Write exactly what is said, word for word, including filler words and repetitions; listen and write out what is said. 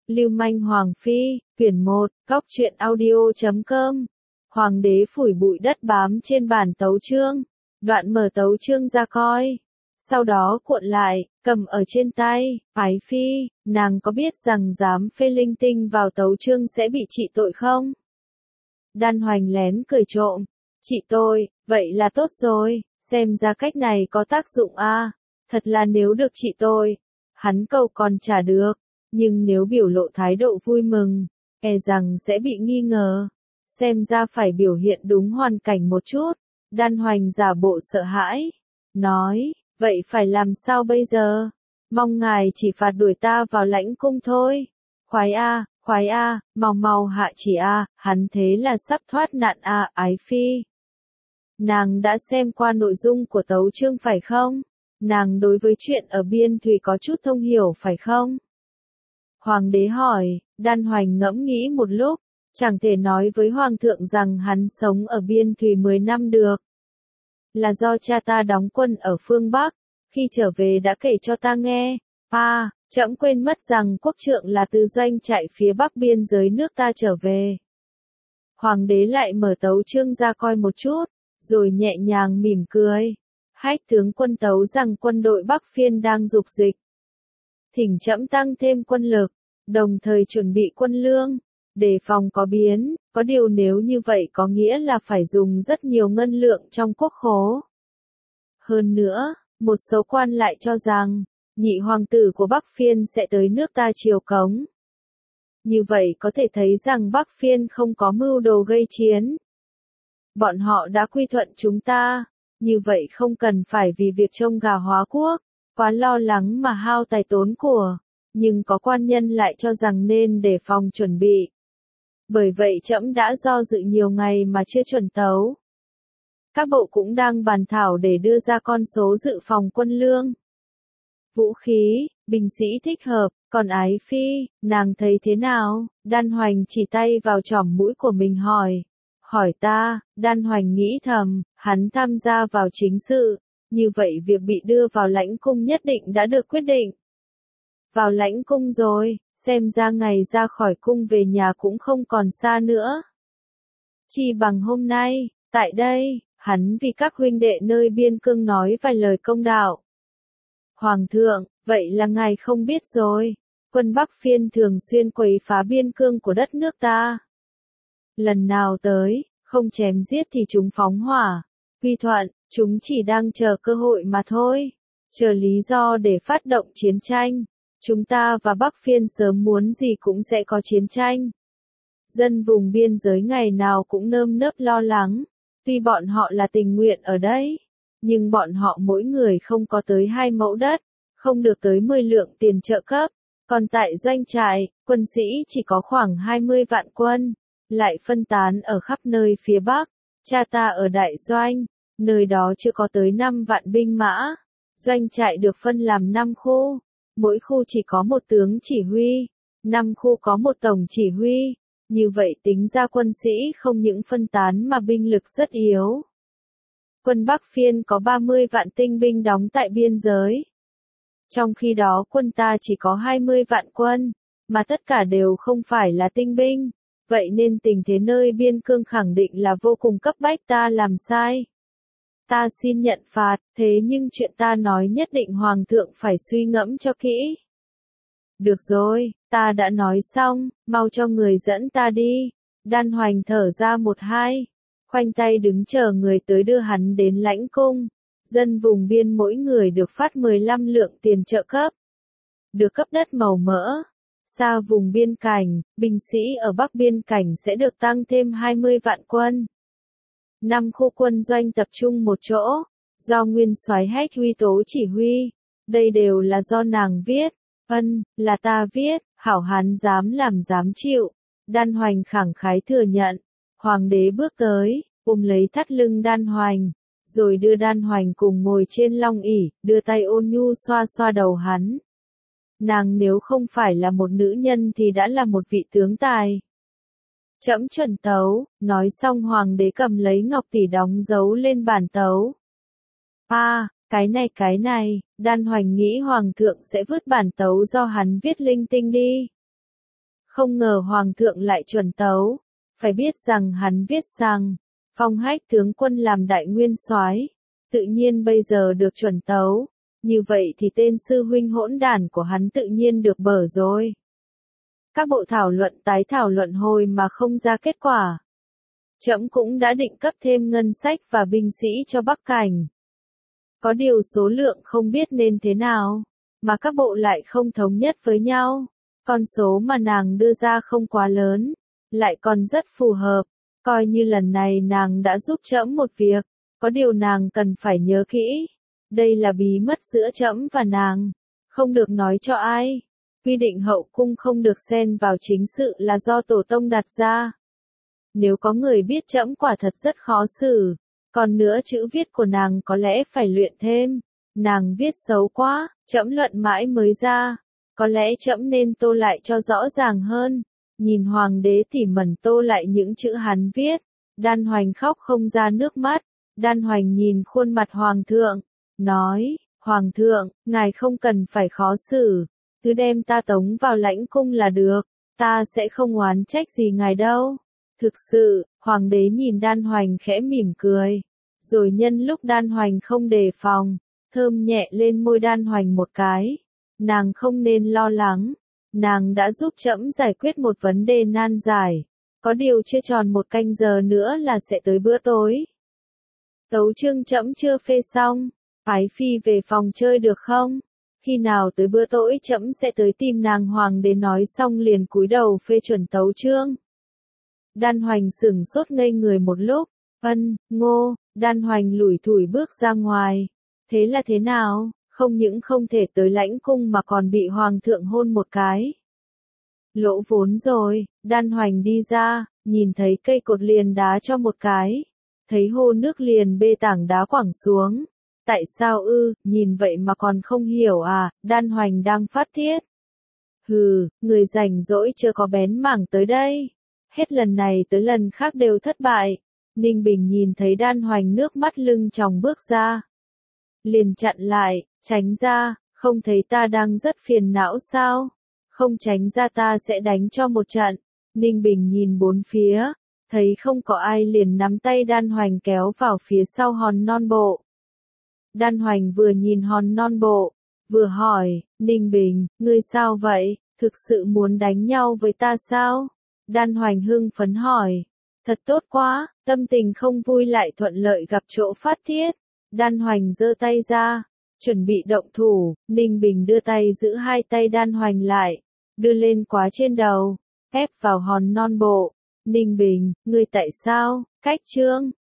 Lưu manh Hoàng Phi, quyển một, góc truyện audio chấm com. Hoàng đế phủi bụi đất bám trên bản tấu chương, đoạn mở tấu chương ra coi. Sau đó cuộn lại, cầm ở trên tay, Ái Phi, nàng có biết rằng dám phê linh tinh vào tấu chương sẽ bị trị tội không? Đan Hoành lén cười trộm, trị tội, vậy là tốt rồi, xem ra cách này có tác dụng à, thật là nếu được trị tội, hắn cầu còn trả được, nhưng nếu biểu lộ thái độ vui mừng, e rằng sẽ bị nghi ngờ, xem ra phải biểu hiện đúng hoàn cảnh một chút. Đan Hoành giả bộ sợ hãi, nói, vậy phải làm sao bây giờ? Mong ngài chỉ phạt đuổi ta vào lãnh cung thôi. Khoái a, khoái a, mau mau hạ chỉ a, hắn thế là sắp thoát nạn a, Ái Phi. Nàng đã xem qua nội dung của tấu chương phải không? Nàng đối với chuyện ở biên thùy có chút thông hiểu phải không? Hoàng đế hỏi, Đan Hoành ngẫm nghĩ một lúc, chẳng thể nói với Hoàng thượng rằng hắn sống ở biên thùy mười năm được. Là do cha ta đóng quân ở phương Bắc, khi trở về đã kể cho ta nghe. À, trẫm quên mất rằng quốc trượng là từ doanh trại phía bắc biên giới nước ta trở về. Hoàng đế lại mở tấu chương ra coi một chút, rồi nhẹ nhàng mỉm cười. Hách tướng quân tấu rằng quân đội Bắc Phiên đang dục dịch. Thỉnh trẫm tăng thêm quân lực, đồng thời chuẩn bị quân lương, đề phòng có biến, có điều nếu như vậy có nghĩa là phải dùng rất nhiều ngân lượng trong quốc khố. Hơn nữa, một số quan lại cho rằng, nhị hoàng tử của Bắc Phiên sẽ tới nước ta triều cống. Như vậy có thể thấy rằng Bắc Phiên không có mưu đồ gây chiến. Bọn họ đã quy thuận chúng ta, như vậy không cần phải vì việc trông gà hóa quốc, quá lo lắng mà hao tài tốn của, nhưng có quan nhân lại cho rằng nên đề phòng chuẩn bị. Bởi vậy trẫm đã do dự nhiều ngày mà chưa chuẩn tấu. Các bộ cũng đang bàn thảo để đưa ra con số dự phòng quân lương. Vũ khí, binh sĩ thích hợp, còn Ái Phi, nàng thấy thế nào? Đan Hoành chỉ tay vào chỏm mũi của mình hỏi. Hỏi ta, Đan Hoành nghĩ thầm, hắn tham gia vào chính sự, như vậy việc bị đưa vào lãnh cung nhất định đã được quyết định. Vào lãnh cung rồi, xem ra ngày ra khỏi cung về nhà cũng không còn xa nữa. Chỉ bằng hôm nay, tại đây, hắn vì các huynh đệ nơi biên cương nói vài lời công đạo. Hoàng thượng, vậy là ngài không biết rồi, quân Bắc Phiên thường xuyên quấy phá biên cương của đất nước ta. Lần nào tới, không chém giết thì chúng phóng hỏa, quy thuận, chúng chỉ đang chờ cơ hội mà thôi, chờ lý do để phát động chiến tranh. Chúng ta và Bắc Phiên sớm muốn gì cũng sẽ có chiến tranh. Dân vùng biên giới ngày nào cũng nơm nớp lo lắng, tuy bọn họ là tình nguyện ở đây, nhưng bọn họ mỗi người không có tới hai mẫu đất, không được tới mười lượng tiền trợ cấp, còn tại doanh trại, quân sĩ chỉ có khoảng hai mươi vạn quân, lại phân tán ở khắp nơi phía Bắc, cha ta ở đại doanh, nơi đó chưa có tới năm vạn binh mã, doanh trại được phân làm năm khu. Mỗi khu chỉ có một tướng chỉ huy, năm khu có một tổng chỉ huy, như vậy tính ra quân sĩ không những phân tán mà binh lực rất yếu. Quân Bắc Phiên có ba mươi vạn tinh binh đóng tại biên giới. Trong khi đó quân ta chỉ có hai mươi vạn quân, mà tất cả đều không phải là tinh binh, vậy nên tình thế nơi biên cương khẳng định là vô cùng cấp bách, ta làm sai. Ta xin nhận phạt, thế nhưng chuyện ta nói nhất định Hoàng thượng phải suy ngẫm cho kỹ. Được rồi, ta đã nói xong, mau cho người dẫn ta đi. Đan Hoành thở ra một hai, khoanh tay đứng chờ người tới đưa hắn đến lãnh cung. Dân vùng biên mỗi người được phát mười lăm lượng tiền trợ cấp, được cấp đất màu mỡ. Xa vùng biên cảnh, binh sĩ ở Bắc biên cảnh sẽ được tăng thêm hai mươi vạn quân. Năm khu quân doanh tập trung một chỗ, do nguyên soái Hách Huy Tố chỉ huy, đây đều là do nàng viết, ân, là ta viết, hảo hán dám làm dám chịu. Đan Hoành khẳng khái thừa nhận, Hoàng đế bước tới, ôm lấy thắt lưng Đan Hoành, rồi đưa Đan Hoành cùng ngồi trên long ỷ, đưa tay ôn nhu xoa xoa đầu hắn. Nàng nếu không phải là một nữ nhân thì đã là một vị tướng tài. Trẫm chuẩn tấu, nói xong Hoàng đế cầm lấy ngọc tỷ đóng dấu lên bản tấu. À, cái này cái này, Đan Hoành nghĩ Hoàng thượng sẽ vứt bản tấu do hắn viết linh tinh đi. Không ngờ Hoàng thượng lại chuẩn tấu. Phải biết rằng hắn viết rằng, phong hách tướng quân làm đại nguyên soái, tự nhiên bây giờ được chuẩn tấu. Như vậy thì tên sư huynh hỗn đản của hắn tự nhiên được bở rồi. Các bộ thảo luận tái thảo luận hồi mà không ra kết quả. Trẫm cũng đã định cấp thêm ngân sách và binh sĩ cho Bắc Cảnh. Có điều số lượng không biết nên thế nào, mà các bộ lại không thống nhất với nhau. Con số mà nàng đưa ra không quá lớn, lại còn rất phù hợp. Coi như lần này nàng đã giúp trẫm một việc, có điều nàng cần phải nhớ kỹ. Đây là bí mật giữa trẫm và nàng, không được nói cho ai. Quy định hậu cung không được xen vào chính sự là do tổ tông đặt ra. Nếu có người biết trẫm quả thật rất khó xử. Còn nữa chữ viết của nàng có lẽ phải luyện thêm. Nàng viết xấu quá, trẫm luận mãi mới ra. Có lẽ trẫm nên tô lại cho rõ ràng hơn. Nhìn hoàng đế tỉ mẩn tô lại những chữ hắn viết. Đan Hoành khóc không ra nước mắt. Đan Hoành nhìn khuôn mặt hoàng thượng, nói, Hoàng thượng, ngài không cần phải khó xử. Cứ đem ta tống vào lãnh cung là được. Ta sẽ không oán trách gì ngài đâu. Thực sự, hoàng đế nhìn Đan Hoành khẽ mỉm cười. Rồi nhân lúc Đan Hoành không đề phòng, thơm nhẹ lên môi Đan Hoành một cái. Nàng không nên lo lắng. Nàng đã giúp trẫm giải quyết một vấn đề nan giải. Có điều chưa tròn một canh giờ nữa là sẽ tới bữa tối. Tấu chương trẫm chưa phê xong. Ái phi về phòng chơi được không? Khi nào tới bữa tối trẫm sẽ tới tìm nàng. Hoàng đế nói xong liền cúi đầu phê chuẩn tấu chương. Đan Hoành sửng sốt ngây người một lúc. Ân, ngô, Đan Hoành lủi thủi bước ra ngoài. Thế là thế nào? Không những không thể tới lãnh cung mà còn bị hoàng thượng hôn một cái. Lỗ vốn rồi. Đan Hoành đi ra, nhìn thấy cây cột liền đá cho một cái. Thấy hồ nước liền bê tảng đá quẳng xuống. Tại sao ư, nhìn vậy mà còn không hiểu à? Đan Hoành đang phát tiết. Hừ, người rảnh rỗi chưa có bén mảng tới đây. Hết lần này tới lần khác đều thất bại. Ninh Bình nhìn thấy Đan Hoành nước mắt lưng tròng bước ra. Liền chặn lại, tránh ra, không thấy ta đang rất phiền não sao? Không tránh ra ta sẽ đánh cho một trận. Ninh Bình nhìn bốn phía, thấy không có ai liền nắm tay Đan Hoành kéo vào phía sau hòn non bộ. Đan Hoành vừa nhìn hòn non bộ, vừa hỏi, Ninh Bình, ngươi sao vậy, thực sự muốn đánh nhau với ta sao? Đan Hoành hưng phấn hỏi, thật tốt quá, tâm tình không vui lại thuận lợi gặp chỗ phát tiết. Đan Hoành giơ tay ra, chuẩn bị động thủ, Ninh Bình đưa tay giữ hai tay Đan Hoành lại, đưa lên quá trên đầu, ép vào hòn non bộ. Ninh Bình, ngươi tại sao, cách chương.